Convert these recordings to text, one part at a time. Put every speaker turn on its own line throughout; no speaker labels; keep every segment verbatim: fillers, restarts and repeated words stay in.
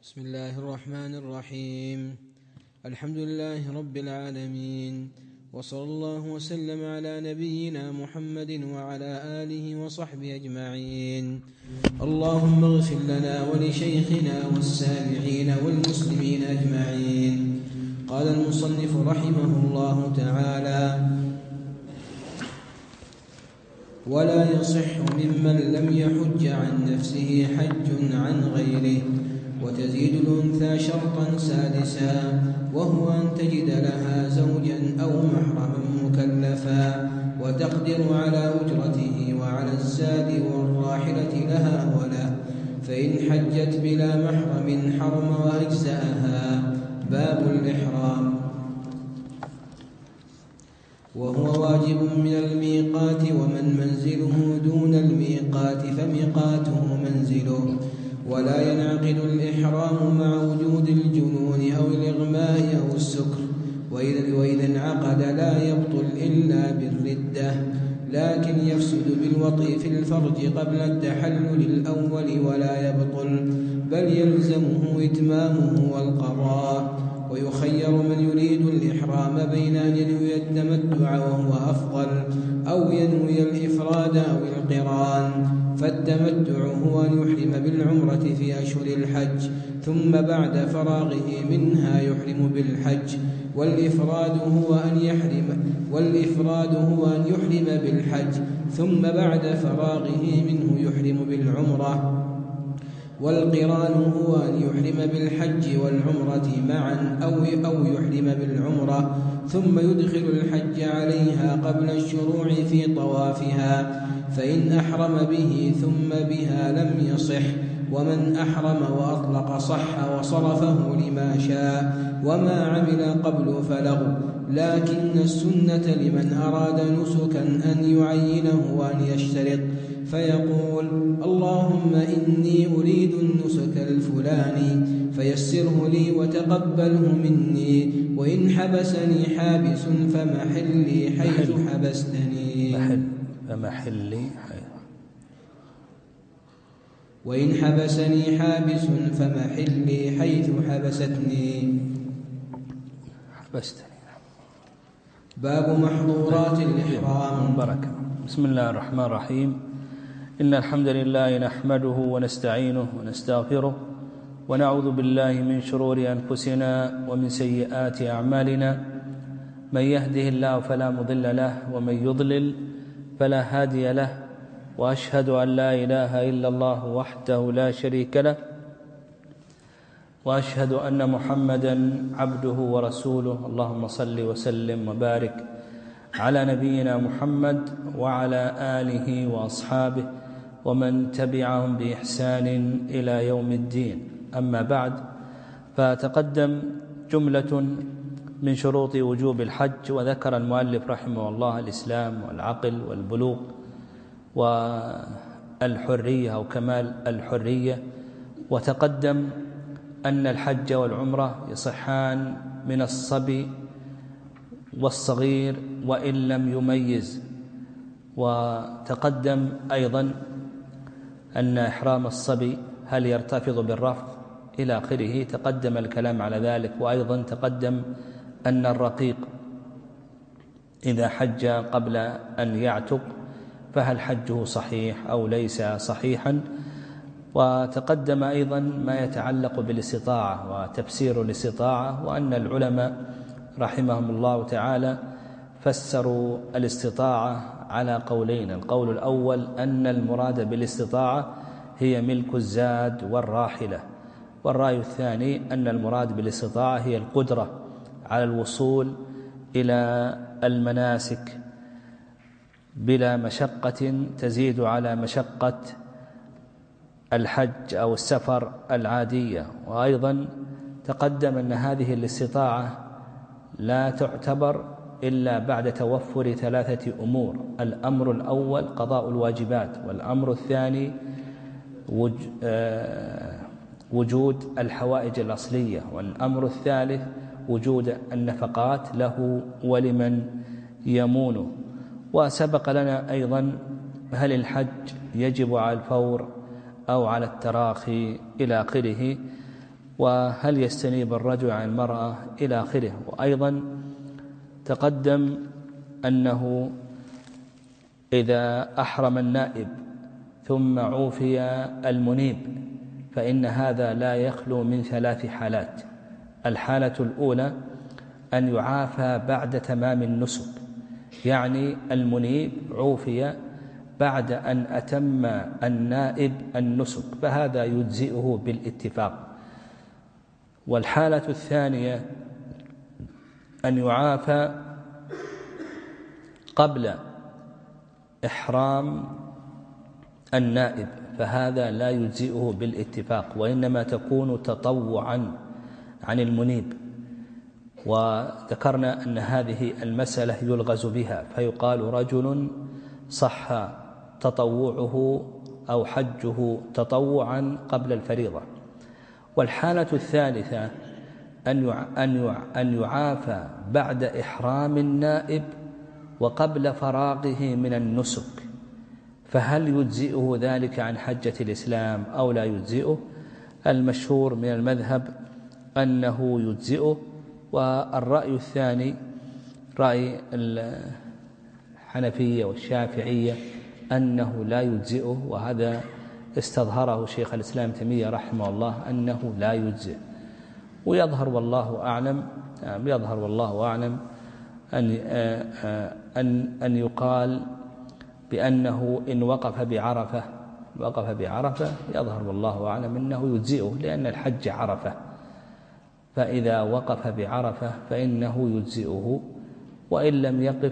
بسم الله الرحمن الرحيم. الحمد لله رب العالمين، وصلى الله وسلم على نبينا محمد وعلى آله وصحبه أجمعين. اللهم اغفر لنا ولشيخنا والسامعين والمسلمين أجمعين. قال المصنف رحمه الله تعالى: ولا يصح ممن لم يحج عن نفسه حج عن غيره. وتزيد الأنثى شرطا سادسا، وهو أن تجد لها زوجا أو محرما مكلفا، وتقدر على أجرته وعلى الزاد والراحلة لها وله، فإن حجت بلا محرم حرم وأجزأها. باب الإحرام. وهو واجب من الميقات، ومن منزله دون الميقات فميقاته منزله. ولا ينعقد الإحرام مع وجود الجنون أو الإغماء أو السكر، وإذا انعقد لا يبطل إلا بالردة، لكن يفسد بالوطء في الفرج قبل التحلل الأول ولا يبطل، بل يلزمه إتمامه والقضاء. ويخير من يريد الإحرام بين أن ينوي التمتع وهو أفضل، أو ينوي الإفراد أو القران. فالتمتع هو أن يحرم بالعمرة في أشهر الحج، ثم بعد فراغه منها يحرم بالحج. والإفراد هو أن يحرم والإفراد هو أن يحرم بالحج، ثم بعد فراغه منه يحرم بالعمرة. والقران هو أن يحرم بالحج والعمرة معا، أو أو يحرم بالعمرة ثم يدخل الحج عليها قبل الشروع في طوافها، فإن أحرم به ثم بها لم يصح. ومن أحرم وأطلق صح وصرفه لما شاء، وما عمل قبل فلغو. لكن السنة لمن أراد نسكا أن يعينه وأن يشترط، فيقول: اللهم إني أريد النسك الفلاني فيسره لي وتقبله مني، وإن حبسني حابس فمحلي حيث حبستني
محل فمحلي حيث
وإن حبسني حابس فمحلي حيث حبستني
حبستني.
باب محظورات الإحرام.
بركة. بسم الله الرحمن الرحيم. إن الحمد لله نحمده ونستعينه ونستغفره، ونعوذ بالله من شرور أنفسنا ومن سيئات أعمالنا. من يهده الله فلا مضل له، ومن يضلل فلا هادي له. وأشهد أن لا إله إلا الله وحده لا شريك له، وأشهد أن محمدا عبده ورسوله. اللهم صل وسلم وبارك على نبينا محمد وعلى آله وأصحابه ومن تبعهم بإحسان إلى يوم الدين. أما بعد، فتقدم جملة من شروط وجوب الحج، وذكر المؤلف رحمه الله الإسلام والعقل والبلوغ والحرية أو كمال الحرية. وتقدم أن الحج والعمرة يصحان من الصبي والصغير وإن لم يميز. وتقدم أيضا أن إحرام الصبي هل يرتفض بالرفض إلى آخره، تقدم الكلام على ذلك. وأيضا تقدم أن الرقيق إذا حج قبل أن يعتق فهل حجه صحيح أو ليس صحيحا. وتقدم أيضا ما يتعلق بالاستطاعة وتفسير الاستطاعة، وأن العلماء رحمهم الله تعالى فسروا الاستطاعة على قولين. القول الأول أن المراد بالاستطاعة هي ملك الزاد والراحلة، والرأي الثاني أن المراد بالاستطاعة هي القدرة على الوصول إلى المناسك بلا مشقة تزيد على مشقة الحج أو السفر العادية. وأيضا تقدم أن هذه الاستطاعة لا تعتبر إلا بعد توفر ثلاثة أمور: الأمر الأول قضاء الواجبات، والأمر الثاني وجود الحوائج الأصلية، والأمر الثالث وجود النفقات له ولمن يمونه. وسبق لنا أيضا هل الحج يجب على الفور أو على التراخي إلى آخره. وهل يستنيب الرجل عن المرأة إلى آخره. وأيضا تقدم أنه إذا أحرم النائب ثم عوفي المنيب فإن هذا لا يخلو من ثلاث حالات. الحالة الأولى أن يعافى بعد تمام النسك، يعني المنيب عوفي بعد أن أتم النائب النسك، فهذا يجزئه بالاتفاق. والحالة الثانية أن يعافى قبل إحرام النائب، فهذا لا يجزئه بالاتفاق، وإنما تكون تطوعا عن المنيب. وذكرنا أن هذه المسألة يلغز بها، فيقال رجل صح تطوعه أو حجه تطوعا قبل الفريضة. والحالة الثالثة أن يعافى بعد إحرام النائب وقبل فراغه من النسك، فهل يجزئه ذلك عن حجة الإسلام أو لا يجزئه؟ المشهور من المذهب أنه يجزئه، والرأي الثاني رأي الحنفية والشافعية أنه لا يجزئه، وهذا استظهره شيخ الإسلام تيمية رحمه الله أنه لا يجزئ. ويظهر والله أعلم يظهر والله أعلم أن أن أن يقال بأنه إن وقف بعرفة وقف بعرفة يظهر والله أعلم أنه يجزئه، لأن الحج عرفة، فإذا وقف بعرفة فإنه يجزئه، وإن لم يقف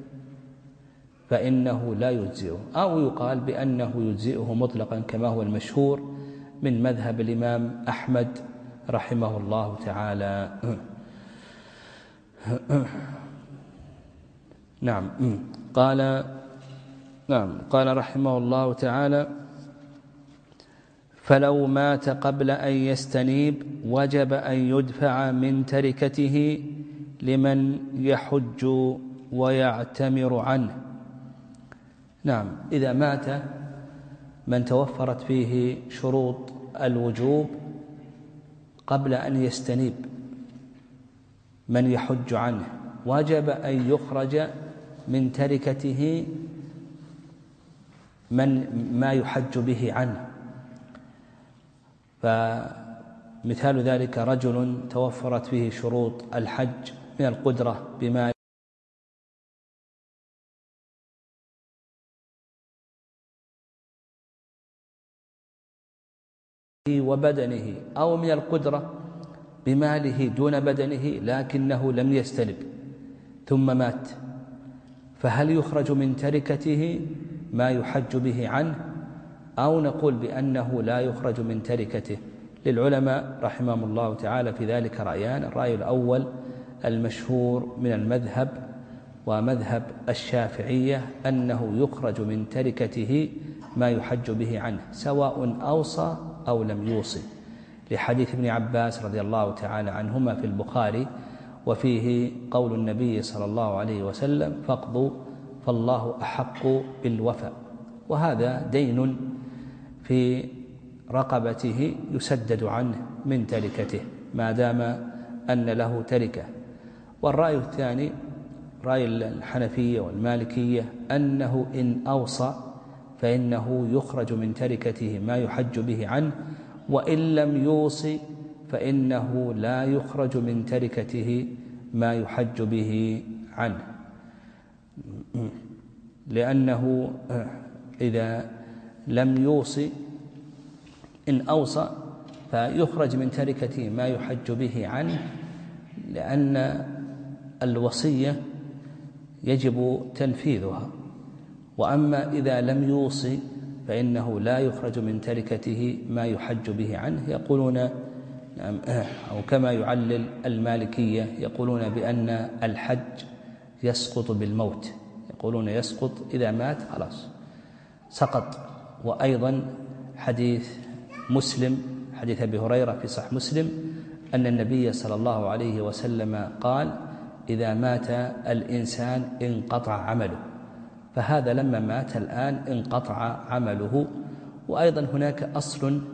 فإنه لا يجزئه. أو يقال بأنه يجزئه مطلقا كما هو المشهور من مذهب الإمام أحمد رحمه الله تعالى. نعم قال نعم قال رحمه الله تعالى: فلو مات قبل أن يستنيب وجب أن يدفع من تركته لمن يحج ويعتمر عنه. نعم إذا مات من توفرت فيه شروط الوجوب قبل أن يستنيب من يحج عنه، وجب أن يخرج من تركته من ما يحج به عنه. فمثال ذلك رجل توفرت فيه شروط الحج من القدرة بما وبدنه، أو من القدرة بماله دون بدنه لكنه لم يستلب ثم مات، فهل يخرج من تركته ما يحج به عنه أو نقول بأنه لا يخرج من تركته؟ للعلماء رحمهم الله تعالى في ذلك رأيان. الرأي الأول المشهور من المذهب ومذهب الشافعية أنه يخرج من تركته ما يحج به عنه سواء أوصى أو لم يوصي، لحديث ابن عباس رضي الله تعالى عنهما في البخاري، وفيه قول النبي صلى الله عليه وسلم: فاقضوا فالله أحق بالوفاء. وهذا دين في رقبته يسدد عنه من تركته ما دام أن له تركة. والرأي الثاني رأي الحنفية والمالكية أنه إن أوصى فإنه يخرج من تركته ما يحج به عنه، وإن لم يوصي فإنه لا يخرج من تركته ما يحج به عنه، لأنه إذا لم يوصي إن أوصى فيخرج من تركته ما يحج به عنه، لأن الوصية يجب تنفيذها. وأما إذا لم يوصي فإنه لا يخرج من تركته ما يحج به عنه. يقولون أو كما يعلل المالكية يقولون بأن الحج يسقط بالموت، يقولون يسقط إذا مات خلاص سقط. وأيضا حديث مسلم حديث أبي هريرة في صحيح مسلم أن النبي صلى الله عليه وسلم قال: إذا مات الإنسان انقطع عمله، فهذا لما مات الآن انقطع عمله. وأيضا هناك أصل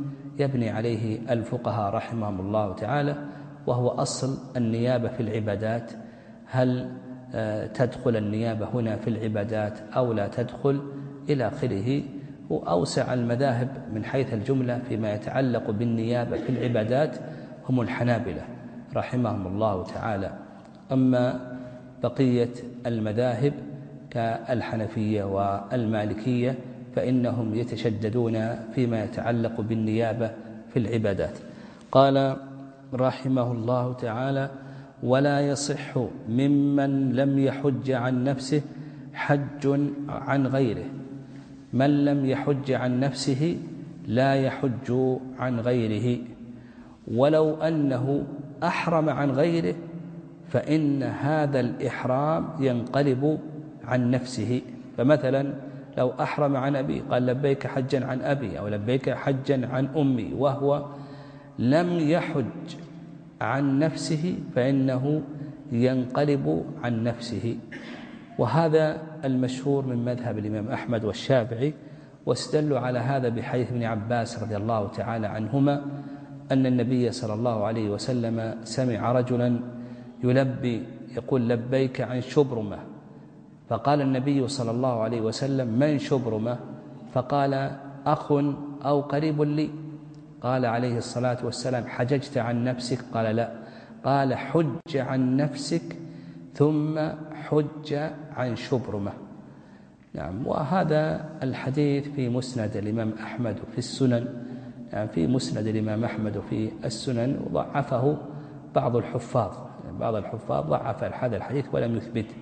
يبني عليه الفقهاء رحمهم الله تعالى، وهو أصل النيابة في العبادات. هل تدخل النيابة هنا في العبادات أو لا تدخل إلى آخره. وأوسع المذاهب من حيث الجملة فيما يتعلق بالنيابة في العبادات هم الحنابلة رحمهم الله تعالى. أما بقية المذاهب كالحنفية والمالكية فإنهم يتشددون فيما يتعلق بالنيابة في العبادات. قال رحمه الله تعالى: ولا يصح ممن لم يحج عن نفسه حج عن غيره. من لم يحج عن نفسه لا يحج عن غيره، ولو أنه أحرم عن غيره فإن هذا الإحرام ينقلب عن نفسه. فمثلا لو أحرم عن أبي قال لبيك حجا عن أبي أو لبيك حجا عن أمي وهو لم يحج عن نفسه فإنه ينقلب عن نفسه. وهذا المشهور من مذهب الإمام أحمد والشافعي، واستدلوا على هذا بحديث ابن عباس رضي الله تعالى عنهما أن النبي صلى الله عليه وسلم سمع رجلا يلبي يقول لبيك عن شبرمة، فقال النبي صلى الله عليه وسلم: من شبرمة؟ فقال: أخ أو قريب لي. قال عليه الصلاة والسلام: حججت عن نفسك؟ قال: لا. قال: حج عن نفسك ثم حج عن شبرمة. نعم. وهذا الحديث في مسند الإمام أحمد في السنن، يعني في مسند الإمام أحمد في السنن، وضعفه بعض الحفاظ، يعني بعض الحفاظ ضعف هذا الحديث ولم يثبته.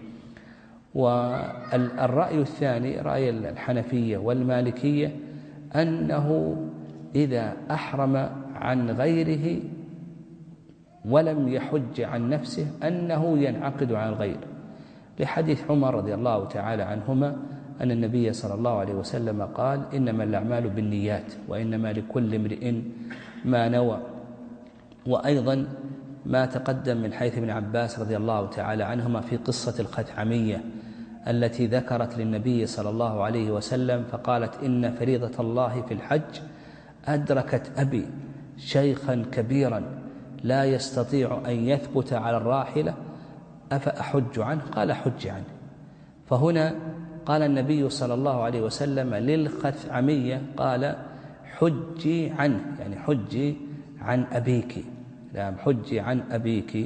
والرأي الثاني رأي الحنفية والمالكية أنه إذا أحرم عن غيره ولم يحج عن نفسه أنه ينعقد عن الغير، لحديث عمر رضي الله تعالى عنهما أن النبي صلى الله عليه وسلم قال: إنما الأعمال بالنيات وإنما لكل امرئ ما نوى. وأيضا ما تقدم من حيث ابن عباس رضي الله تعالى عنهما في قصة الخثعمية التي ذكرت للنبي صلى الله عليه وسلم فقالت: إن فريضة الله في الحج أدركت أبي شيخا كبيرا لا يستطيع أن يثبت على الراحلة أفأحج عنه؟ قال: حج عنه. فهنا قال النبي صلى الله عليه وسلم للخثعمية قال: حجي عنه، يعني حجي عن أبيك، لا حجي عن أبيك.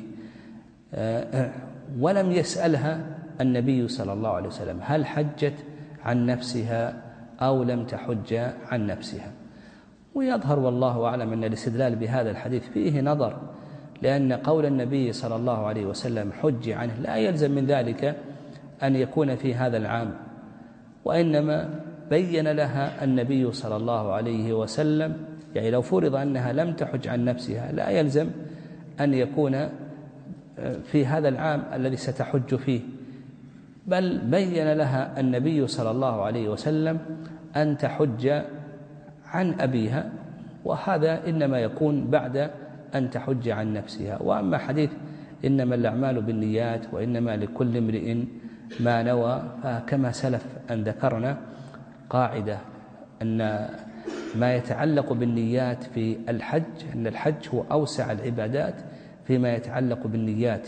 ولم يسألها النبي صلى الله عليه وسلم هل حجت عن نفسها أو لم تحج عن نفسها. ويظهر والله أعلم أن الاستدلال بهذا الحديث فيه نظر، لأن قول النبي صلى الله عليه وسلم حج عنه لا يلزم من ذلك أن يكون في هذا العام، وإنما بين لها النبي صلى الله عليه وسلم، يعني لو فرض أنها لم تحج عن نفسها لا يلزم أن يكون في هذا العام الذي ستحج فيه، بل بين لها النبي صلى الله عليه وسلم أن تحج عن أبيها، وهذا إنما يكون بعد أن تحج عن نفسها. وأما حديث إنما الأعمال بالنيات وإنما لكل امرئ ما نوى، فكما سلف أن ذكرنا قاعدة أن ما يتعلق بالنيات في الحج أن الحج هو أوسع العبادات فيما يتعلق بالنيات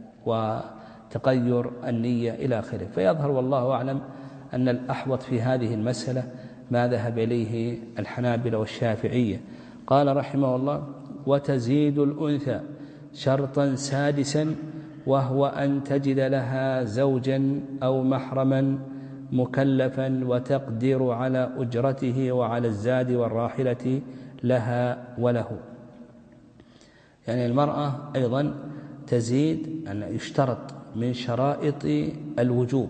وتغير النية إلى آخره. فيظهر والله أعلم أن الأحوط في هذه المسألة ما ذهب إليه الحنابلة والشافعية. قال رحمه الله: وتزيد الأنثى شرطا سادسا وهو أن تجد لها زوجا أو محرما مكلفا وتقدر على أجرته وعلى الزاد والراحلة لها وله. يعني المرأة أيضا تزيد أن يشترط من شرائط الوجوب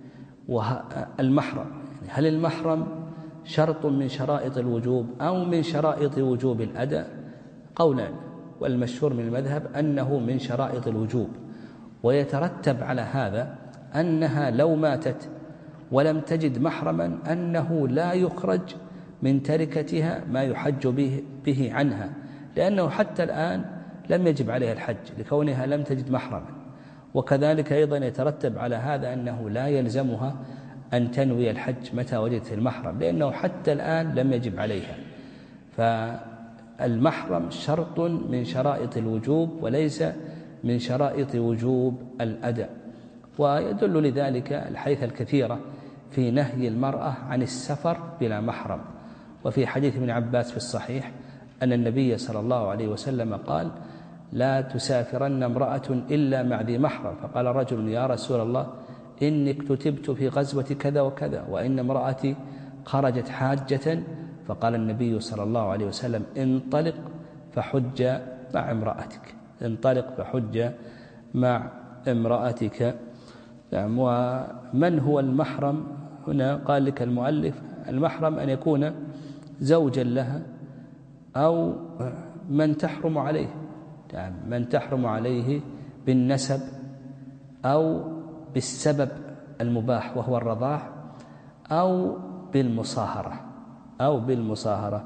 والمحرم. يعني هل المحرم شرط من شرائط الوجوب أو من شرائط وجوب الأداء؟ قولان، والمشهور من المذهب أنه من شرائط الوجوب، ويترتب على هذا أنها لو ماتت ولم تجد محرما أنه لا يخرج من تركتها ما يحج به, به عنها، لأنه حتى الآن لم يجب عليها الحج لكونها لم تجد محرما. وكذلك أيضا يترتب على هذا أنه لا يلزمها أن تنوي الحج متى وجدت المحرم، لأنه حتى الآن لم يجب عليها. فالمحرم شرط من شرائط الوجوب وليس من شرائط وجوب الأداء. ويدل لذلك الحديث الكثيرة في نهي المرأة عن السفر بلا محرم. وفي حديث ابن عباس في الصحيح أن النبي صلى الله عليه وسلم قال: لا تسافرن امرأة إلا مع ذي محرم. فقال رجل: يا رسول الله، إني اكتتبت في غزوة كذا وكذا، وإن امرأتي خرجت حاجة. فقال النبي صلى الله عليه وسلم: انطلق فحج مع امرأتك، انطلق فحج مع امرأتك. ومن هو المحرم هنا؟ قال لك المؤلف: المحرم أن يكون زوجا لها أو من تحرم عليه، من تحرم عليه بالنسب أو بالسبب المباح وهو الرضاع أو بالمصاهرة أو بالمصاهرة.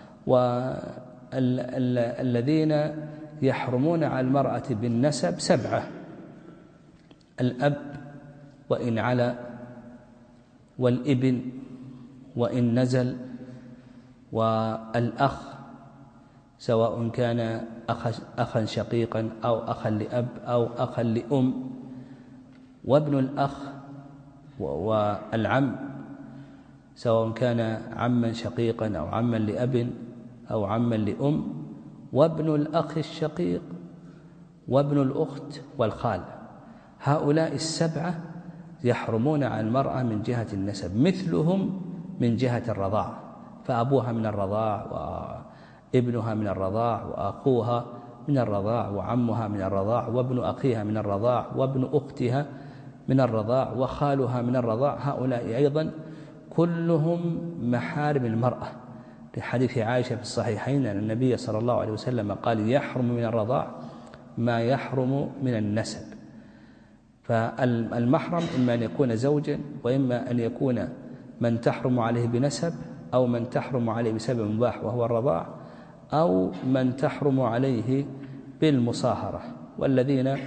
والذين يحرمون على المرأة بالنسب سبعة: الأب وإن علا، والابن وإن نزل، والأخ سواء كان أخا شقيقا أو أخا لأب أو أخا لأم، وابن الأخ، والعم سواء كان عما شقيقا أو عما لأب أو عما لأم، وابن الأخ الشقيق، وابن الأخت، والخال. هؤلاء السبعة يحرمون على المرأة من جهة النسب، مثلهم من جهة الرضاع، فأبوها من الرضاع، وابنها من الرضاع، وأخوها من الرضاع، وعمها من الرضاع، وابن أخيها من الرضاع، وابن أختها من الرضاع، وخالها من الرضاع. هؤلاء أيضا كلهم محارم المرأة، لحديث عائشة في الصحيحين أن النبي صلى الله عليه وسلم قال: يحرم من الرضاع ما يحرم من النسب. فالمحرم إما أن يكون زوجا، وإما أن يكون من تحرم عليه بنسب، أو من تحرم عليه بسبب مباح وهو الرضاع، أو من تحرم عليه بالمصاهرة. والذين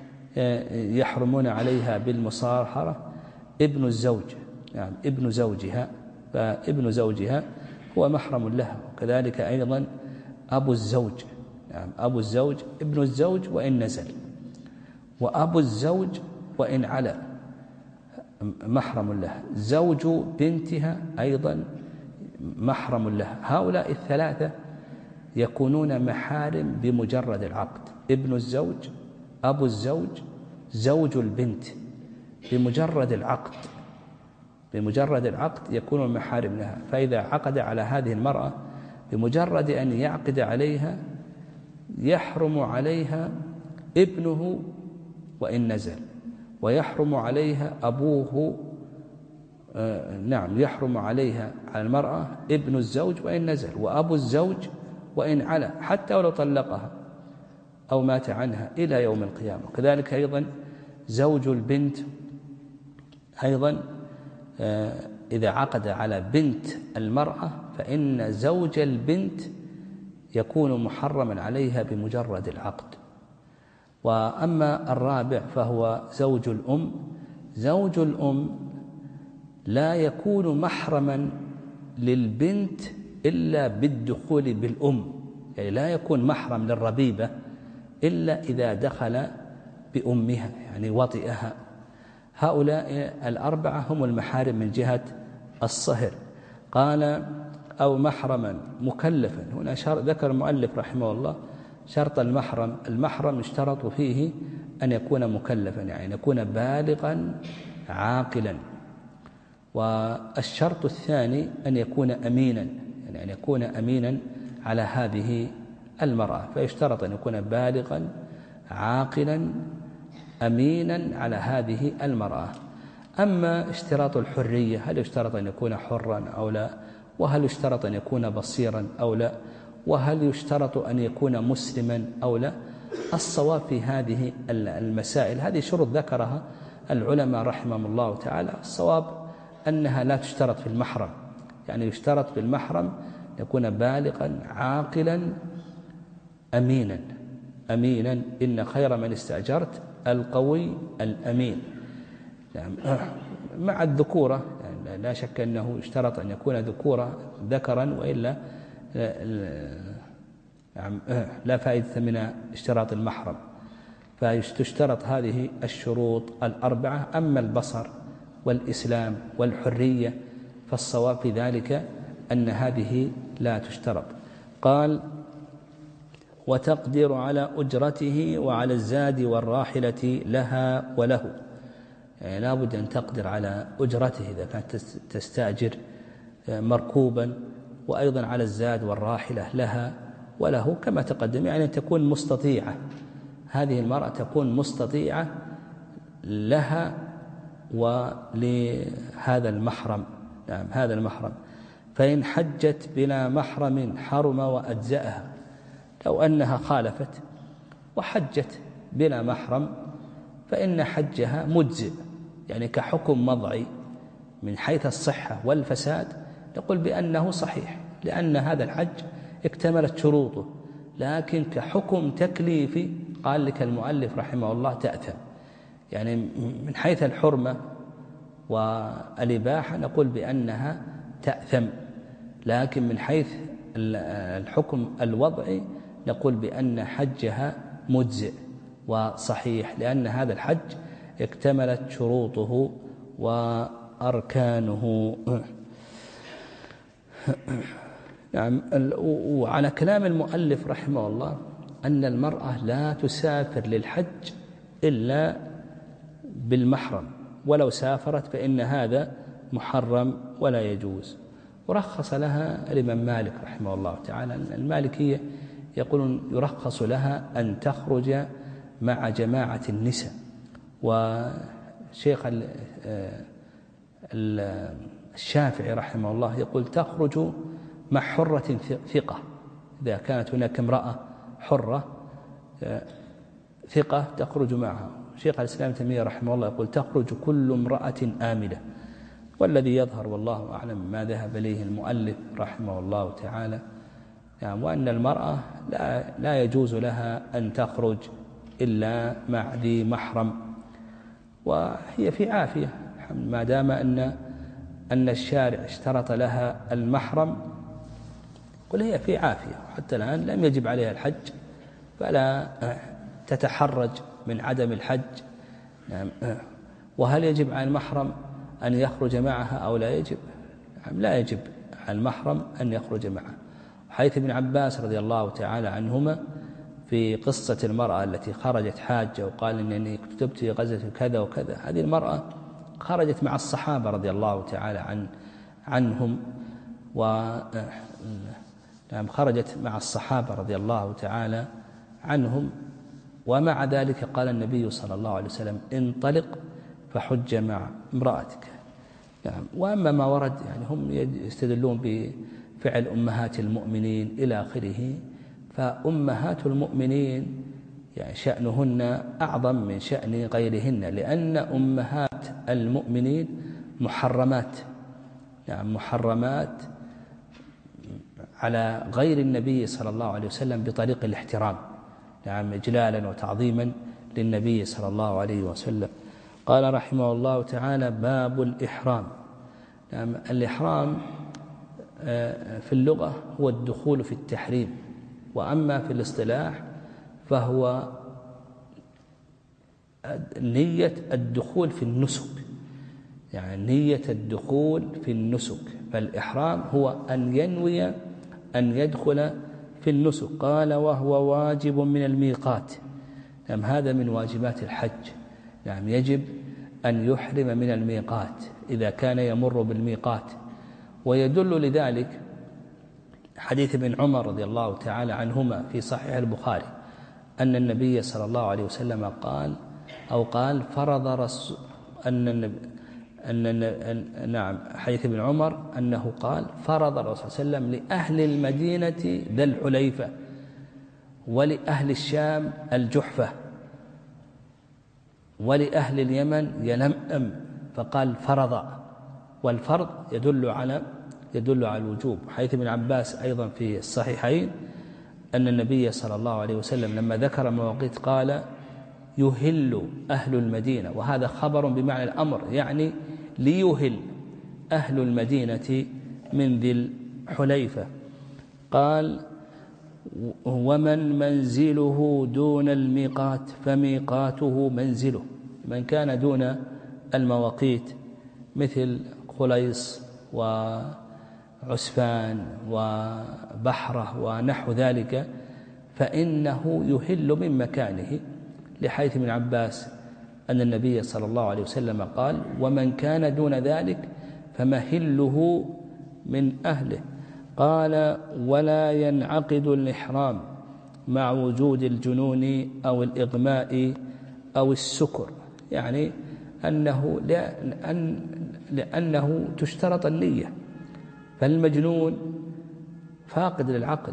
يحرمون عليها بالمصاهرة ابن الزوج، يعني ابن زوجها، فابن زوجها هو محرم له. وكذلك أيضا أبو الزوج، يعني أبو الزوج ابن الزوج وإن نزل، وأبو الزوج وإن علا محرم له، زوج بنتها أيضا محرم له. هؤلاء الثلاثة يكونون محارم بمجرد العقد: ابن الزوج، أبو الزوج، زوج البنت، بمجرد العقد بمجرد العقد يكون محارم لها. فإذا عقد على هذه المرأة بمجرد أن يعقد عليها يحرم عليها ابنه وإن نزل، ويحرم عليها أبوه، آه نعم يحرم عليها على المرأة ابن الزوج وإن نزل، وأبو الزوج وإن علا، حتى ولو طلقها أو مات عنها إلى يوم القيامة. كذلك أيضا زوج البنت أيضا آه إذا عقد على بنت المرأة فإن زوج البنت يكون محرما عليها بمجرد العقد. وأما الرابع فهو زوج الأم. زوج الأم لا يكون محرما للبنت إلا بالدخول بالأم، يعني لا يكون محرم للربيبة إلا إذا دخل بأمها، يعني وطئها. هؤلاء الأربعة هم المحارم من جهة الصهر. قال: أو محرما مكلفا. هنا ذكر المؤلف رحمه الله شرط المحرم. المحرم اشترط فيه أن يكون مكلفا، يعني يكون بالغا عاقلا. والشرط الثاني أن يكون أمينا، يعني أن يكون أمينا على هذه المرأة، فيشترط أن يكون بالغا عاقلا أمينا على هذه المرأة. أما اشتراط الحرية، هل يشترط أن يكون حرا أو لا؟ وهل يشترط أن يكون بصيرا أو لا؟ وهل يشترط أن يكون مسلما أو لا؟ الصواب في هذه المسائل، هذه شروط ذكرها العلماء رحمهم الله تعالى، الصواب أنها لا تشترط في المحرم، يعني يشترط في المحرم يكون بالغا عاقلا أمينا أمينا إن خير من استأجرت القوي الأمين، يعني مع الذكورة، يعني لا شك أنه اشترط أن يكون ذكورا ذكرا، وإلا يعني لا فائدة من اشتراط المحرم، فتشترط هذه الشروط الأربعة. أما البصر والإسلام والحرية فالصواب في ذلك أن هذه لا تشترط. قال: وتقدر على أجرته وعلى الزاد والراحلة لها وله. يعني لا بد أن تقدر على أجرته إذا كانت تستأجر مركوبا، وأيضا على الزاد والراحلة لها وله كما تقدم، يعني أن تكون مستطيعة، هذه المرأة تكون مستطيعة لها ولهذا المحرم. نعم هذا المحرم. فإن حجت بلا محرم حرم وأجزأها. لو أنها خالفت وحجت بلا محرم فإن حجها مجزئ، يعني كحكم مضعي من حيث الصحة والفساد نقول بأنه صحيح، لأن هذا الحج اكتملت شروطه. لكن كحكم تكليفي قال لك المؤلف رحمه الله تأثم، يعني من حيث الحرمة والإباحة نقول بأنها تأثم، لكن من حيث الحكم الوضعي نقول بأن حجها مجزئ وصحيح، لأن هذا الحج اكتملت شروطه وأركانه. نعم. وعلى كلام المؤلف رحمه الله أن المرأة لا تسافر للحج إلا بالمحرم، ولو سافرت فإن هذا محرم ولا يجوز. ورخص لها الإمام مالك رحمه الله تعالى. المالكية يقولون يرخص لها أن تخرج مع جماعة النساء. وشيخ الشافعي رحمه الله يقول تخرج مع حرة ثقة، إذا كانت هناك امرأة حرة ثقة تخرج معها. شيخ الإسلام تيمية رحمه الله يقول تخرج كل امرأة آمنة. والذي يظهر والله أعلم ما ذهب إليه المؤلف رحمه الله تعالى، يعني وأن المرأة لا, لا يجوز لها أن تخرج إلا مع ذي محرم، وهي في عافية ما دام أن أن الشارع اشترط لها المحرم، قل هي في عافية. حتى الآن لم يجب عليها الحج فلا تتحرج من عدم الحج. وهل يجب على المحرم أن يخرج معها أو لا يجب؟ لا يجب على المحرم أن يخرج معها. حيث ابن عباس رضي الله تعالى عنهما في قصة المرأة التي خرجت حاجة وقال إنني كتبت في غزوة كذا وكذا، هذه المرأة خرجت مع الصحابة رضي الله تعالى عن عنهم و نعم خرجت مع الصحابة رضي الله تعالى عنهم، ومع ذلك قال النبي صلى الله عليه وسلم انطلق فحج مع امرأتك. يعني وأما ما ورد يعني هم يستدلون بفعل أمهات المؤمنين إلى آخره، فأمهات المؤمنين يعني شأنهن أعظم من شأن غيرهن، لأن أمهات المؤمنين محرمات، يعني محرمات على غير النبي صلى الله عليه وسلم بطريق الاحترام، يعني إجلالا وتعظيما للنبي صلى الله عليه وسلم. قال رحمه الله تعالى باب الإحرام. يعني الإحرام في اللغة هو الدخول في التحريم، وأما في الاصطلاح فهو نية الدخول في النسك، يعني نية الدخول في النسك. فالإحرام هو أن ينوي أن يدخل في النسك. قال وهو واجب من الميقات. يعني هذا من واجبات الحج، يعني يجب أن يحرم من الميقات إذا كان يمر بالميقات. ويدل لذلك حديث ابن عمر رضي الله تعالى عنهما في صحيح البخاري أن النبي صلى الله عليه وسلم قال أو قال فرض رسول أن النبي أن نعم حديث ابن عمر أنه قال فرض الرسول صلى الله عليه وسلم لأهل المدينة ذا الحليفة ولأهل الشام الجحفة ولأهل اليمن يلمأم، فقال فرض، والفرض يدل على يدل على الوجوب. حيث ابن عباس أيضا في الصحيحين أن النبي صلى الله عليه وسلم لما ذكر مواقيت قال يهل أهل المدينة، وهذا خبر بمعنى الأمر، يعني ليهل أهل المدينة من ذي الحليفة. قال ومن منزله دون الميقات فميقاته منزله. من كان دون المواقيت مثل خليص وعسفان وبحرة ونحو ذلك فإنه يحل من مكانه، لحديث ابن عباس أن النبي صلى الله عليه وسلم قال: ومن كان دون ذلك فمهله من أهله. قال: ولا ينعقد الإحرام مع وجود الجنون أو الإغماء أو السكر، يعني أنه لأن لأنه تشترط النية، فالمجنون فاقد للعقل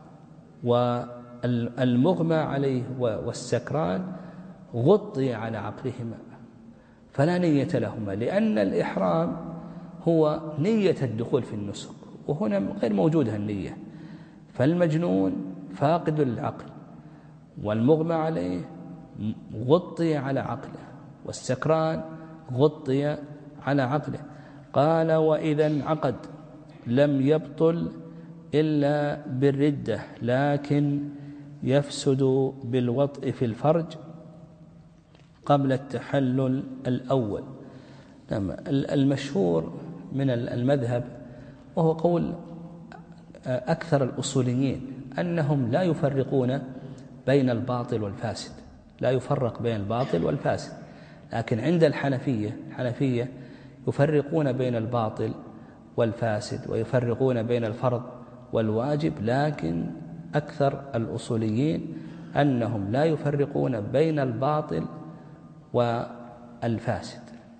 والمغمى عليه والسكران غطي على عقلهما فلا نية لهما، لأن الإحرام هو نية الدخول في النسك، وهنا غير موجودة النية. فالمجنون فاقد للعقل والمغمى عليه غطي على عقله والسكران غطي على عقله. قال: وإذا انعقد لم يبطل إلا بالردة، لكن يفسد بالوطء في الفرج قبل التحلل الأول. المشهور من المذهب وهو قول أكثر الأصوليين أنهم لا يفرقون بين الباطل والفاسد، لا يفرق بين الباطل والفاسد، لكن عند الحنفية الحنفية يفرقون بين الباطل والفاسد ويفرقون بين الفرض والواجب، لكن أكثر الأصوليين أنهم لا يفرقون بين الباطل والفاسد.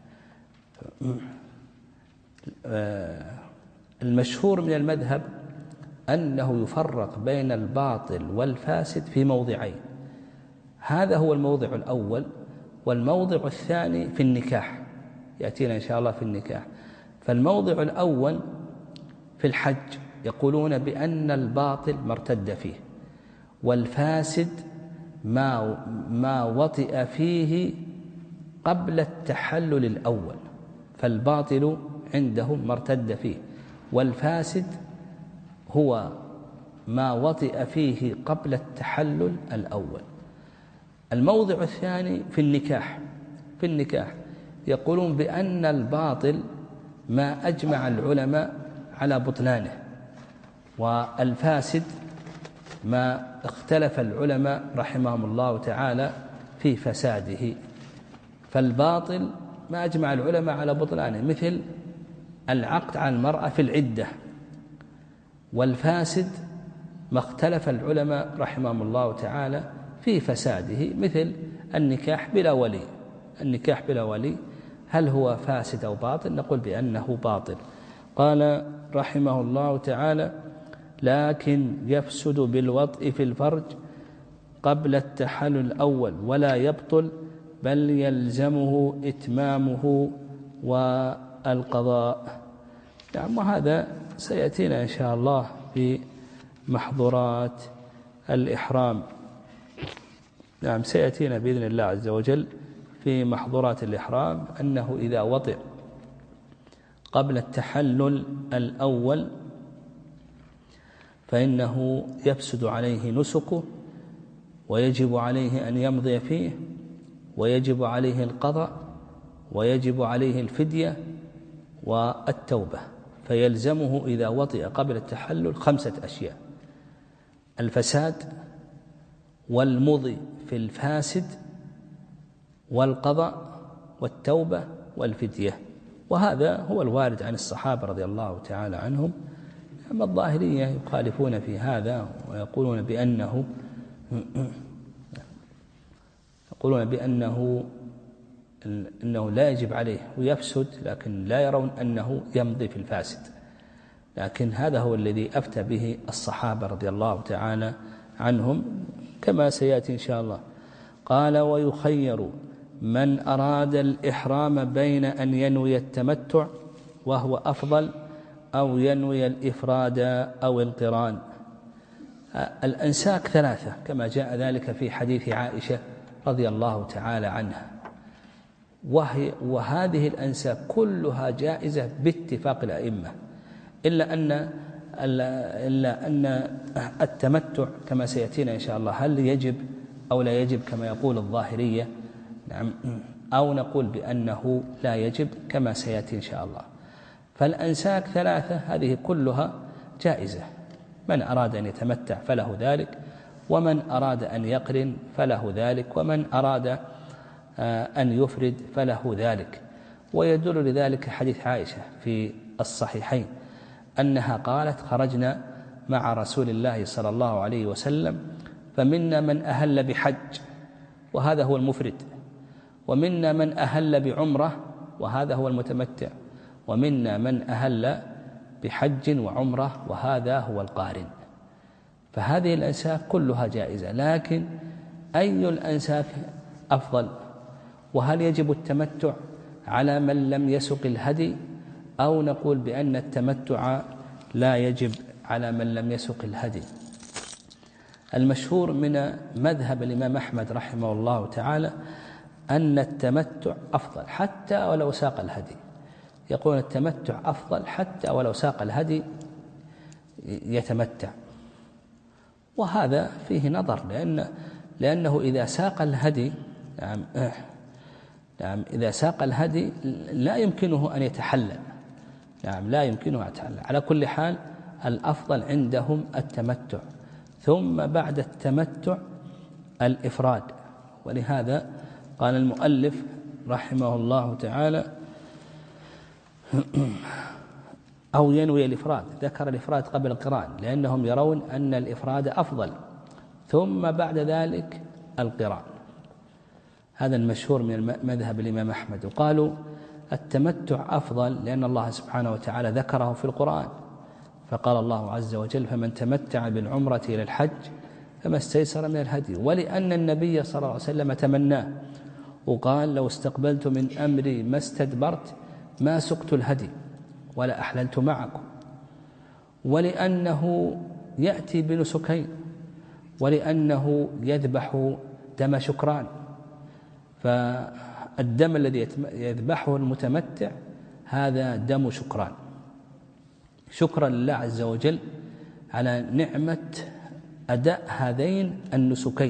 المشهور من المذهب أنه يفرق بين الباطل والفاسد في موضعين، هذا هو الموضع الأول، والموضع الثاني في النكاح، يأتينا إن شاء الله في النكاح. فالموضع الأول في الحج يقولون بأن الباطل ما ارتد فيه، والفاسد ما ما وطئ فيه قبل التحلل الأول، فالباطل عندهم ما ارتد فيه، والفاسد هو ما وطئ فيه قبل التحلل الأول. الموضع الثاني في النكاح في النكاح يقولون بأن الباطل ما أجمع العلماء على بطلانه، والفاسد ما اختلف العلماء رحمهم الله تعالى في فساده. فالباطل ما أجمع العلماء على بطلانه مثل العقد على المرأة في العدة، والفاسد ما اختلف العلماء رحمهم الله تعالى في فساده مثل النكاح بلا ولي. النكاح بلا ولي هل هو فاسد أو باطل؟ نقول بأنه باطل. قال رحمه الله تعالى: لكن يفسد بالوطء في الفرج قبل التحلل الأول ولا يبطل، بل يلزمه إتمامه والقضاء. يعني وهذا سيأتينا إن شاء الله في محظورات الإحرام. نعم سيأتينا بإذن الله عز وجل في محظورات الإحرام أنه إذا وطئ قبل التحلل الأول فإنه يفسد عليه نسكه، ويجب عليه أن يمضي فيه، ويجب عليه القضاء، ويجب عليه الفدية والتوبة. فيلزمه إذا وطئ قبل التحلل خمسة أشياء: الفساد، والمضي في الفاسد، والقضاء، والتوبة، والفدية. وهذا هو الوارد عن الصحابة رضي الله تعالى عنهم. أما الظاهرية يخالفون في هذا ويقولون بأنه يقولون بأنه أنه لا يجب عليه ويفسد، لكن لا يرون أنه يمضي في الفاسد. لكن هذا هو الذي أفتى به الصحابة رضي الله تعالى عنهم كما سيأتي إن شاء الله. قال: ويخير من أراد الإحرام بين أن ينوي التمتع وهو أفضل، أو ينوي الإفراد أو القران. الأنساك ثلاثة كما جاء ذلك في حديث عائشة رضي الله تعالى عنها، وهي وهذه الأنساك كلها جائزة باتفاق الأئمة، إلا أن إلا أن التمتع كما سيأتينا إن شاء الله هل يجب أو لا يجب كما يقول الظاهرية، نعم، أو نقول بأنه لا يجب كما سيأتي إن شاء الله. فالأنساك ثلاثة هذه كلها جائزة، من أراد أن يتمتع فله ذلك، ومن أراد أن يقرن فله ذلك، ومن أراد أن يفرد فله ذلك. ويدل لذلك حديث عائشة في الصحيحين أنها قالت: خرجنا مع رسول الله صلى الله عليه وسلم فمنا من أهل بحج وهذا هو المفرد، ومنا من أهل بعمرة وهذا هو المتمتع، ومنا من أهل بحج وعمرة وهذا هو القارن. فهذه الأنساك كلها جائزة، لكن أي الأنساك أفضل؟ وهل يجب التمتع على من لم يسق الهدي، أو نقول بأن التمتع لا يجب على من لم يسق الهدي؟ المشهور من مذهب الإمام أحمد رحمه الله تعالى أن التمتع أفضل حتى ولو ساق الهدي، يقول التمتع أفضل حتى ولو ساق الهدي يتمتع. وهذا فيه نظر، لأن لأنه إذا ساق الهدي نعم نعم إذا ساق الهدي لا يمكنه أن يتحلل، نعم لا يمكنه أن يتحلل. على كل حال الأفضل عندهم التمتع، ثم بعد التمتع الإفراد. ولهذا قال المؤلف رحمه الله تعالى أو ينوي الإفراد، ذكر الإفراد قبل القران لأنهم يرون أن الإفراد أفضل، ثم بعد ذلك القران. هذا المشهور من مذهب الإمام أحمد. وقالوا التمتع أفضل لأن الله سبحانه وتعالى ذكره في القرآن، فقال الله عز وجل: فمن تمتع بالعمرة إلى الحج فما استيسر من الهدي. ولأن النبي صلى الله عليه وسلم تمناه وقال: لو استقبلت من أمري ما استدبرت ما سقت الهدي ولا أحللت معكم. ولأنه يأتي بنسكين، ولأنه يذبح دم شكران، فالدم الذي يذبحه المتمتع هذا دم شكران، شكرا لله عز وجل على نعمة أداء هذين النسكين.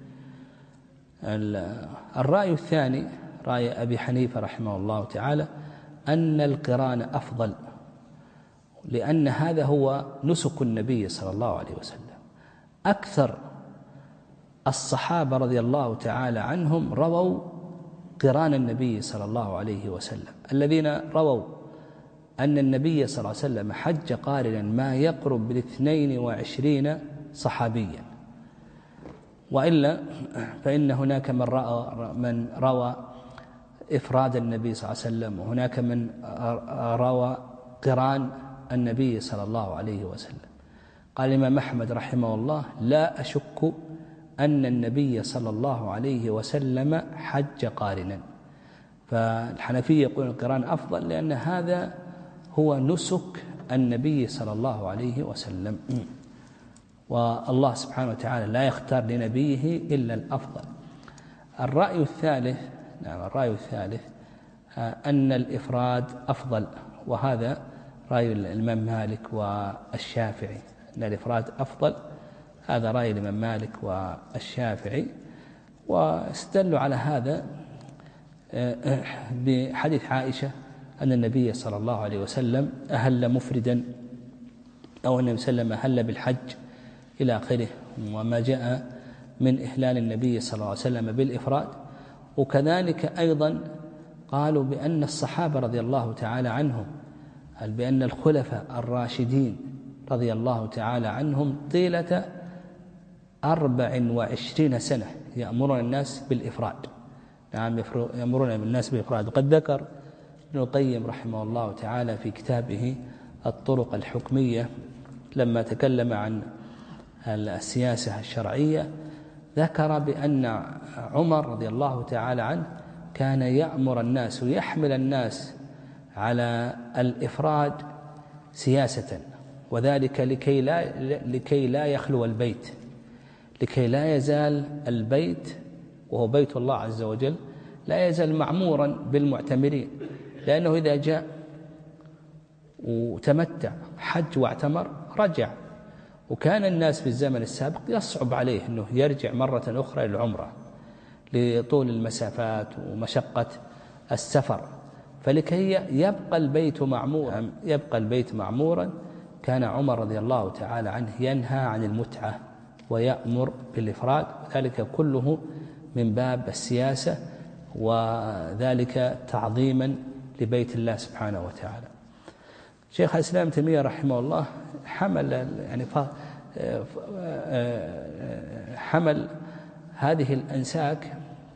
الرأي الثاني رأي أبي حنيفة رحمه الله تعالى أن القران أفضل، لأن هذا هو نسك النبي صلى الله عليه وسلم. أكثر الصحابة رضي الله تعالى عنهم رووا قران النبي صلى الله عليه وسلم، الذين رووا أن النبي صلى الله عليه وسلم حج قارنا ما يقرب بالاثنين وعشرين صحابيا. وإلا فإن هناك من روى, من روى إفراد النبي صلى الله عليه وسلم، وهناك من روى قران النبي صلى الله عليه وسلم. قال الإمام أحمد رحمه الله: لا أشك أن النبي صلى الله عليه وسلم حج قارنا. فالحنفية يقول القران أفضل لأن هذا هو نسك النبي صلى الله عليه وسلم، والله سبحانه وتعالى لا يختار لنبيه إلا الأفضل. الرأي الثالث نعم الرأي الثالث أن الإفراد أفضل، وهذا رأي الإمام مالك والشافعي، أن الإفراد أفضل. هذا رأي الإمام مالك والشافعي، واستدلوا على هذا بحديث عائشة أن النبي صلى الله عليه وسلم أهل مفردا، أو أن النبي صلى الله عليه وسلم أهل بالحج إلى آخره، وما جاء من إهلال النبي صلى الله عليه وسلم بالإفراد. وكذلك أيضا قالوا بأن الصحابة رضي الله تعالى عنهم، بأن الخلفاء الراشدين رضي الله تعالى عنهم طيلة أربع وعشرين سنة يأمرون الناس بالإفراد، نعم يأمرون الناس بالإفراد. وقد ذكر ابن القيم رحمه الله تعالى في كتابه الطرق الحكمية لما تكلم عن السياسة الشرعية، ذكر بأن عمر رضي الله تعالى عنه كان يأمر الناس ويحمل الناس على الإفراد سياسة، وذلك لكي لا, لكي لا يخلو البيت، لكي لا يزال البيت وهو بيت الله عز وجل لا يزال معمورا بالمعتمرين، لأنه إذا جاء وتمتع حج واعتمر رجع. وكان الناس في الزمن السابق يصعب عليه أنه يرجع مرة أخرى للعمرة لطول المسافات ومشقة السفر، فلكي يبقى البيت معمورا يبقى البيت معمورا كان عمر رضي الله تعالى عنه ينهى عن المتعة ويأمر بالإفراد، ذلك كله من باب السياسة وذلك تعظيما لبيت الله سبحانه وتعالى. شيخ الإسلام تيمية رحمه الله حمل يعني حمل هذه الأنساك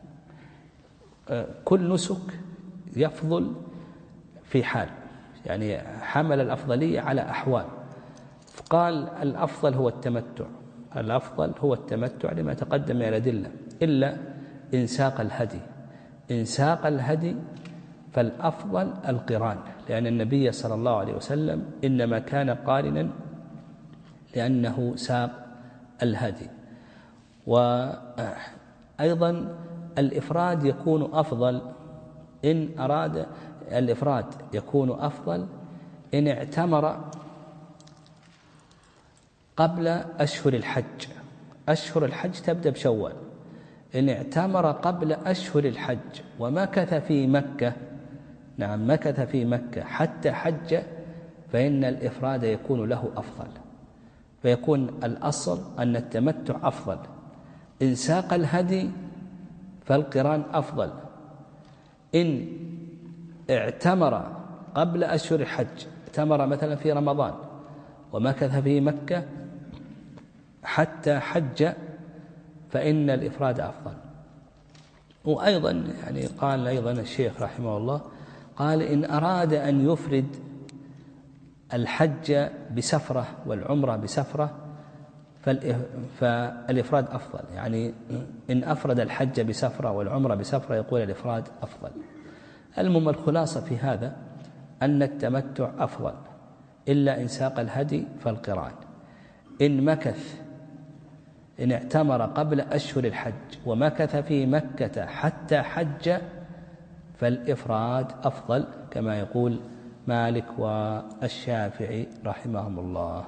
كل نسك يفضل في حال، يعني حمل الأفضلية على أحوال، فقال الأفضل هو التمتع الأفضل هو التمتع لما تقدم من الأدلة، إلا إن ساق الهدي إن ساق الهدي فالأفضل القران، لأن النبي صلى الله عليه وسلم إنما كان قارنا لأنه ساق الهدي. وأيضا الإفراد يكون أفضل إن أراد الإفراد يكون أفضل إن اعتمر قبل أشهر الحج. أشهر الحج تبدأ بشوال. إن اعتمر قبل أشهر الحج ومكث في مكة نعم مكث في مكة حتى حج فإن الإفراد يكون له أفضل، فيكون الأصل أن التمتع أفضل. إن ساق الهدي فالقران أفضل. إن اعتمر قبل أشهر الحج، اعتمر مثلا في رمضان ومكث في مكة حتى حج فإن الإفراد أفضل. وأيضا يعني قال أيضا الشيخ رحمه الله قال إن أراد أن يفرد الحج بسفرة والعمرة بسفرة فالإفراد أفضل، يعني إن أفرد الحج بسفرة والعمرة بسفرة يقول الإفراد أفضل. المهم الخلاصة في هذا أن التمتع أفضل إلا إن ساق الهدي فالقران. إن مكث إن اعتمر قبل أشهر الحج ومكث في مكة حتى حج فالإفراد أفضل كما يقول مالك والشافعي رحمهم الله.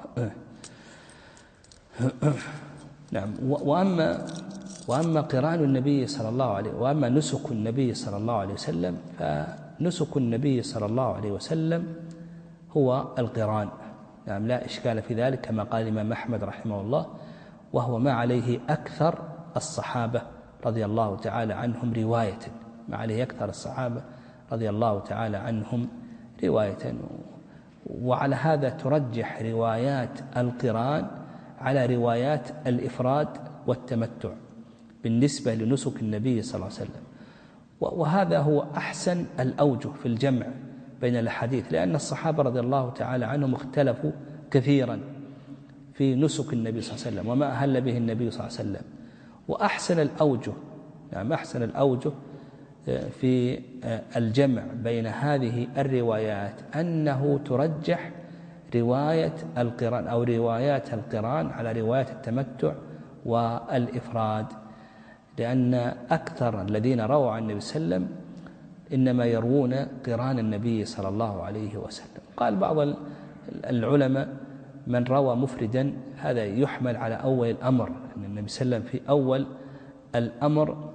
نعم. وأما وأما قران النبي صلى الله عليه وأما نسك النبي صلى الله عليه وسلم فنسك النبي صلى الله عليه وسلم هو القران، نعم لا إشكال في ذلك كما قال الإمام أحمد رحمه الله، وهو ما عليه أكثر الصحابة رضي الله تعالى عنهم رواية ما عليه أكثر الصحابة رضي الله تعالى عنهم رواية. وعلى هذا ترجح روايات القران على روايات الإفراد والتمتع بالنسبة لنسك النبي صلى الله عليه وسلم، وهذا هو أحسن الأوجه في الجمع بين الأحاديث، لأن الصحابة رضي الله تعالى عنهم اختلفوا كثيرا في نسك النبي صلى الله عليه وسلم وما أهل به النبي صلى الله عليه وسلم. وأحسن الأوجه يعني أحسن الأوجه في الجمع بين هذه الروايات أنه ترجح رواية القران أو روايات القران على رواية التمتع والإفراد، لأن أكثر الذين رووا عن النبي صلى الله عليه وسلم إنما يروون قران النبي صلى الله عليه وسلم. قال بعض العلماء من روى مفردا هذا يحمل على أول الأمر، أن النبي صلى الله عليه وسلم في أول الأمر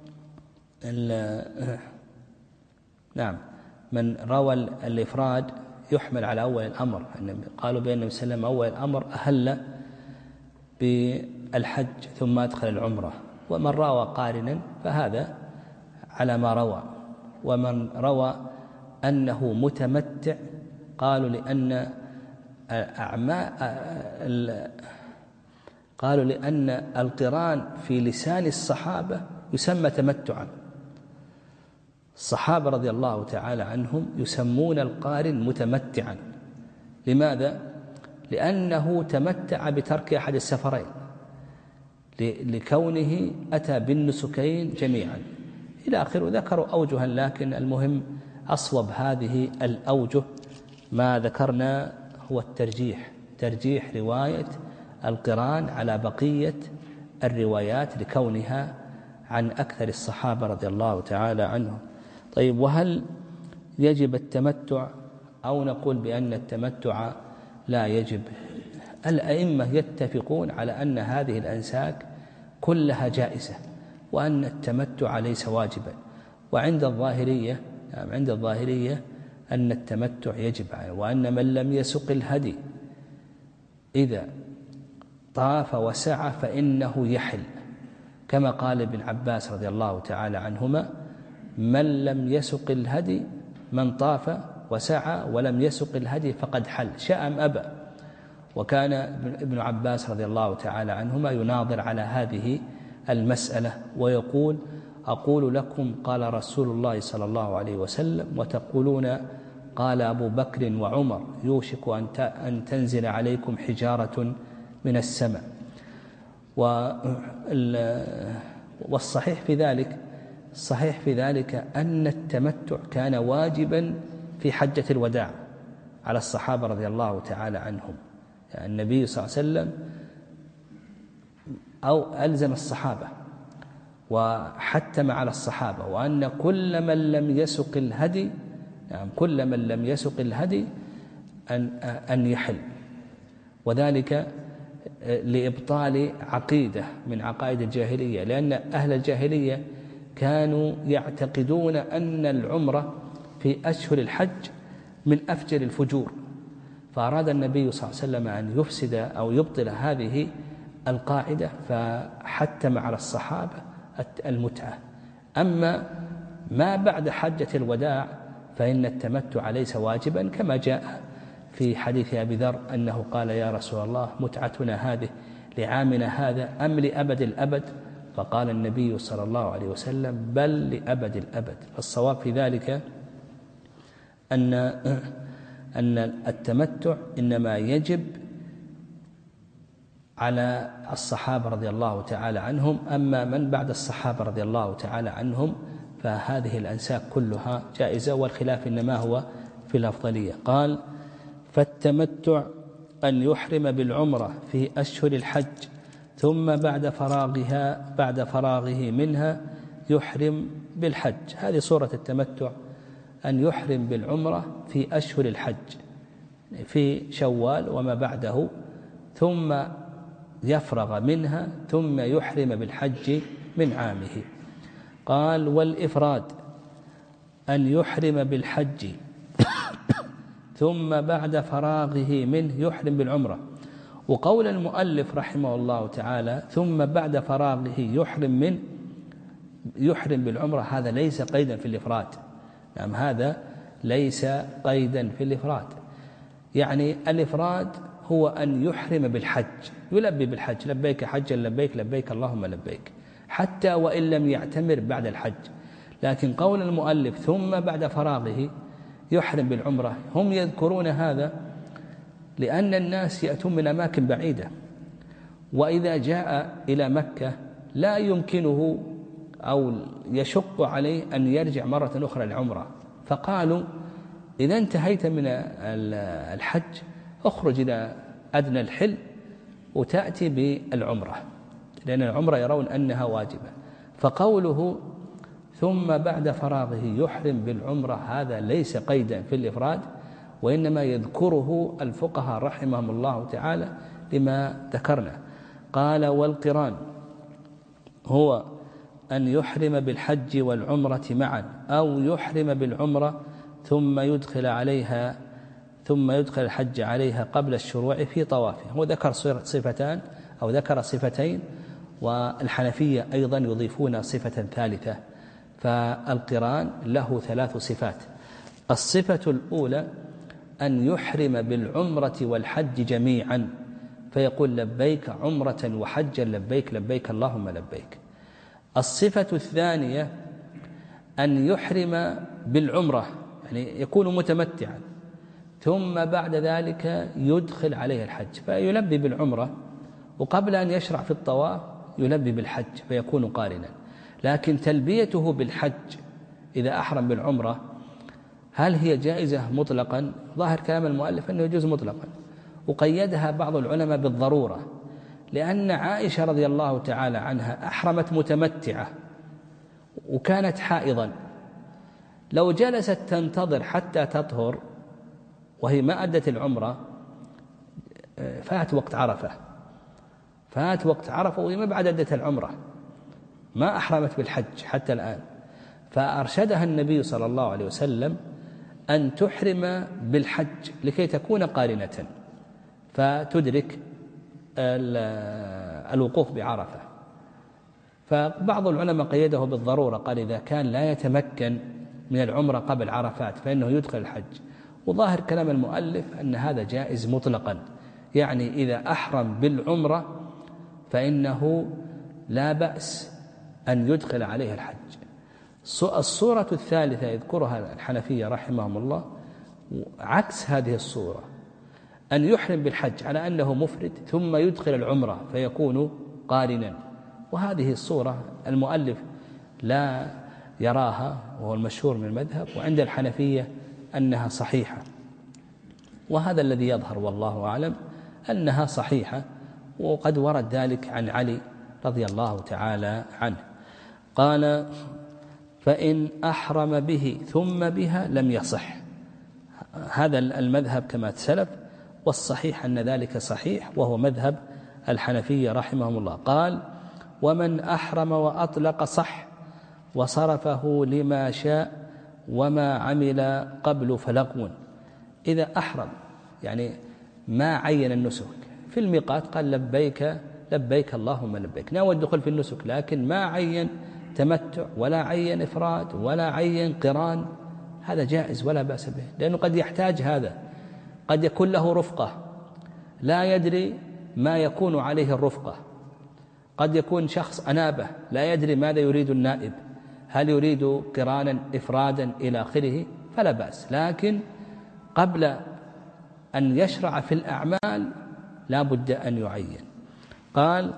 نعم من روى الإفراد يحمل على أول الأمر، قالوا بأن النبي صلى الله عليه وسلم أول الأمر أهل بالحج ثم أدخل العمرة، ومن روى قارنا فهذا على ما روى، ومن روى أنه متمتع قالوا لأن أعماء قالوا لأن القران في لسان الصحابة يسمى تمتعا. الصحابة رضي الله تعالى عنهم يسمون القارن متمتعا. لماذا؟ لأنه تمتع بترك أحد السفرين لكونه أتى بالنسكين جميعا إلى آخره. ذكروا أوجها لكن المهم أصوب هذه الأوجه ما ذكرنا هو الترجيح ترجيح رواية القران على بقية الروايات لكونها عن أكثر الصحابة رضي الله تعالى عنهم. طيب، وهل يجب التمتع أو نقول بأن التمتع لا يجب؟ الأئمة يتفقون على أن هذه الأنساك كلها جائزة وأن التمتع ليس واجبا. وعند الظاهرية يعني عند الظاهرية أن التمتع يجب عليه، وأن من لم يسق الهدي إذا طاف وسعى فإنه يحل، كما قال ابن عباس رضي الله تعالى عنهما: من لم يسق الهدي من طاف وسعى ولم يسق الهدي فقد حل شاء أم أبى. وكان ابن عباس رضي الله تعالى عنهما يناظر على هذه المسألة ويقول: أقول لكم قال رسول الله صلى الله عليه وسلم، وتقولون قال أبو بكر وعمر، يوشك أن تنزل عليكم حجارة من السماء. والصحيح في ذلك الصحيح في ذلك أن التمتع كان واجبا في حجة الوداع على الصحابة رضي الله تعالى عنهم. يعني النبي صلى الله عليه وسلم أو ألزم الصحابة وحتم على الصحابة وأن كل من لم يسق الهدي يعني كل من لم يسق الهدي أن أن يحل، وذلك لإبطال عقيدة من عقائد الجاهلية، لأن أهل الجاهلية كانوا يعتقدون أن العمرة في أشهر الحج من أفجر الفجور، فأراد النبي صلى الله عليه وسلم أن يفسد أو يبطل هذه القاعدة فحتم على الصحابة المتعة. أما ما بعد حجة الوداع فإن التمتع ليس واجبا، كما جاء في حديث أبي ذر أنه قال: يا رسول الله متعتنا هذه لعامنا هذا أم لأبد الأبد؟ فقال النبي صلى الله عليه وسلم: بل لأبد الأبد. الصواب في ذلك أن أن التمتع إنما يجب على الصحابة رضي الله تعالى عنهم، أما من بعد الصحابة رضي الله تعالى عنهم فهذه الأنساك كلها جائزة، والخلاف إنما هو في الأفضلية. قال: فالتمتع أن يحرم بالعمرة في أشهر الحج ثم بعد فراغها بعد فراغه منها يحرم بالحج. هذه صورة التمتع، أن يحرم بالعمرة في أشهر الحج في شوال وما بعده، ثم يفرغ منها ثم يحرم بالحج من عامه. قال: والإفراد أن يحرم بالحج ثم بعد فراغه منه يحرم بالعمرة. وقول المؤلف رحمه الله تعالى ثم بعد فراغه يحرم من يحرم بالعمرة، هذا ليس قيدا في الإفراد. نعم، هذا ليس قيدا في الإفراد. يعني الإفراد هو أن يحرم بالحج، يلبي بالحج: لبيك حجا لبيك لبيك اللهم لبيك، حتى وإن لم يعتمر بعد الحج. لكن قول المؤلف ثم بعد فراغه يحرم بالعمرة، هم يذكرون هذا لأن الناس يأتون من أماكن بعيدة، وإذا جاء إلى مكة لا يمكنه أو يشق عليه أن يرجع مرة أخرى للعمرة، فقالوا: إذا انتهيت من الحج اخرج إلى أدنى الحل وتأتي بالعمرة، لأن العمرة يرون أنها واجبة. فقوله ثم بعد فراغه يحرم بالعمرة هذا ليس قيدا في الإفراد، وإنما يذكره الفقهاء رحمهم الله تعالى لما ذكرنا. قال: والقران هو أن يحرم بالحج والعمرة معا، أو يحرم بالعمرة ثم يدخل عليها ثم يدخل الحج عليها قبل الشروع في طوافه. هو ذكر صفتان أو ذكر صفتين، والحنفية أيضا يضيفون صفة ثالثة. فالقران له ثلاث صفات: الصفة الأولى أن يحرم بالعمرة والحج جميعا، فيقول: لبيك عمرة وحجا لبيك لبيك اللهم لبيك. الصفة الثانية أن يحرم بالعمرة، يعني يكون متمتعا، ثم بعد ذلك يدخل عليه الحج فيلبي بالعمرة، وقبل أن يشرع في الطواف يلبي بالحج فيكون قارنا. لكن تلبيته بالحج إذا أحرم بالعمرة هل هي جائزة مطلقا؟ ظاهر كلام المؤلف أنه يجوز مطلقا، وقيدها بعض العلماء بالضرورة، لأن عائشة رضي الله تعالى عنها أحرمت متمتعة وكانت حائضا، لو جلست تنتظر حتى تطهر وهي ما أدت العمرة فات وقت عرفة فات وقت عرفة وهي ما بعد أدت العمرة، ما أحرمت بالحج حتى الآن، فأرشدها النبي صلى الله عليه وسلم أن تحرم بالحج لكي تكون قارنة فتدرك الوقوف بعرفة. فبعض العلماء قيده بالضرورة، قال إذا كان لا يتمكن من العمرة قبل عرفات فإنه يدخل الحج. وظاهر كلام المؤلف أن هذا جائز مطلقا، يعني إذا أحرم بالعمرة فإنه لا بأس أن يدخل عليه الحج. الصورة الثالثة يذكرها الحنفية رحمهم الله عكس هذه الصورة، أن يحرم بالحج على أنه مفرد ثم يدخل العمرة فيكون قارنا، وهذه الصورة المؤلف لا يراها وهو المشهور من المذهب، وعند الحنفية أنها صحيحة، وهذا الذي يظهر والله أعلم أنها صحيحة، وقد ورد ذلك عن علي رضي الله تعالى عنه قال فإن أحرم به ثم بها لم يصح. هذا المذهب كما تسلف، والصحيح أن ذلك صحيح وهو مذهب الحنفية رحمهم الله. قال ومن أحرم وأطلق صح وصرفه لما شاء وما عمل قبل فلغو. إذا أحرم يعني ما عين النسك في الميقات قال لبيك لبيك اللهم لبيك، ناوى الدخول في النسك، لكن ما عين تمتع ولا عين إفراد ولا عين قران، هذا جائز ولا بأس به، لأنه قد يحتاج هذا، قد يكون له رفقة لا يدري ما يكون عليه الرفقة، قد يكون شخص أنابه لا يدري ماذا يريد النائب، هل يريد قرانا إفرادا إلى آخره، فلا بأس، لكن قبل أن يشرع في الأعمال لا بد أن يعين. قال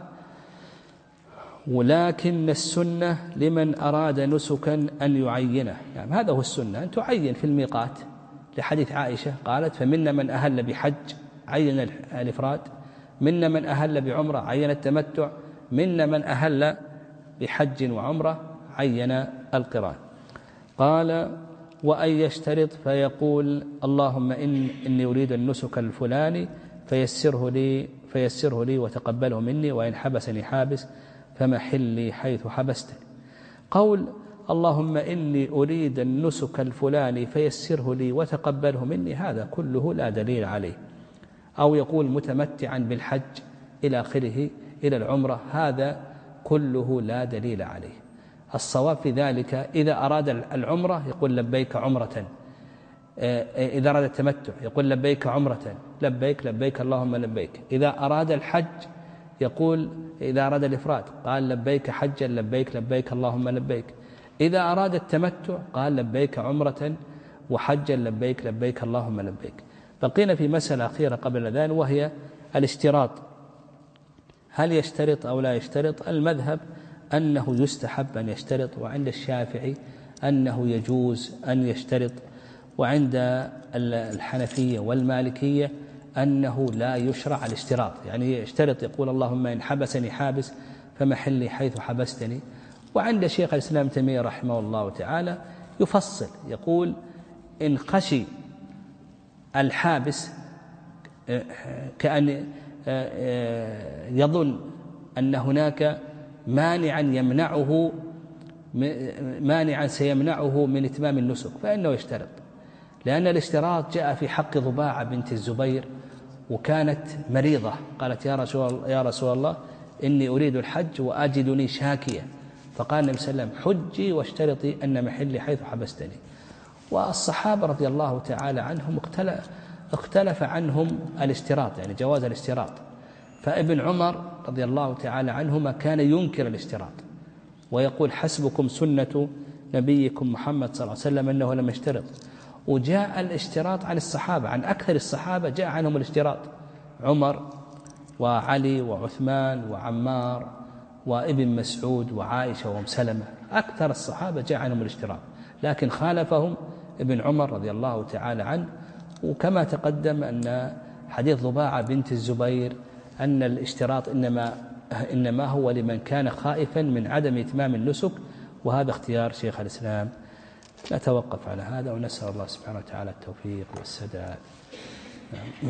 ولكن السنة لمن أراد نسكا أن يعينه، يعني هذا هو السنة، أن تعين في الميقات، لحديث عائشة قالت فمنا من أهل بحج عين الإفراد، منا من أهل بعمرة عين التمتع، منا من أهل بحج وعمرة عين القران. قال وأن يشترط فيقول اللهم إن إني أريد النسك الفلاني فيسره لي فيسره لي وتقبله مني، وإن حبسني حابس فمحلي حيث حبستني. قول اللهم إني أريد النسك الفلاني فيسره لي وتقبله مني، هذا كله لا دليل عليه. أو يقول متمتعا بالحج إلى آخره إلى العمرة، هذا كله لا دليل عليه. الصواب في ذلك إذا أراد العمرة يقول لبيك عمرة، إذا أراد التمتع يقول لبيك عمرة، لبيك لبيك اللهم لبيك. إذا أراد الحج يقول، إذا أراد الإفراد قال لبيك حجا لبيك لبيك اللهم لبيك. إذا أراد التمتع قال لبيك عمرة وحجا لبيك لبيك اللهم لبيك. بقينا في مسألة أخيرة قبل ذلك وهي الاشتراط، هل يشترط أو لا يشترط؟ المذهب أنه يستحب أن يشترط، وعند الشافعي أنه يجوز أن يشترط، وعند الحنفية والمالكية أنه لا يشرع الاشتراط، يعني يشترط يقول اللهم إن حبسني حابس فمحلي حيث حبستني. وعند شيخ الإسلام تيمية رحمه الله تعالى يفصل يقول إن خشي الحابس كأن يظن أن هناك مانعا يمنعه مانعا سيمنعه من إتمام النسك فإنه يشترط، لأن الاشتراط جاء في حق ضباعة بنت الزبير وكانت مريضة، قالت يا رسول, يا رسول الله إني أريد الحج وأجدني شاكية، فقال النبي صلى الله عليه وسلم حجي واشترطي أن محلي حيث حبستني. والصحابة رضي الله تعالى عنهم اختلف عنهم الاشتراط، يعني جواز الاشتراط. فابن عمر رضي الله تعالى عنهما كان ينكر الاشتراط ويقول حسبكم سنة نبيكم محمد صلى الله عليه وسلم أنه لم يشترط. وجاء الاشتراط عن الصحابة، عن أكثر الصحابة جاء عنهم الاشتراط، عمر وعلي وعثمان وعمار وابن مسعود وعائشة وأم سلمة، أكثر الصحابة جاء عنهم الاشتراط، لكن خالفهم ابن عمر رضي الله تعالى عنه. وكما تقدم أن حديث ضباعة بنت الزبير أن الاشتراط إنما, إنما هو لمن كان خائفا من عدم إتمام النسك، وهذا اختيار شيخ الإسلام. نتوقف على هذا ونسأل الله سبحانه وتعالى التوفيق والسداد.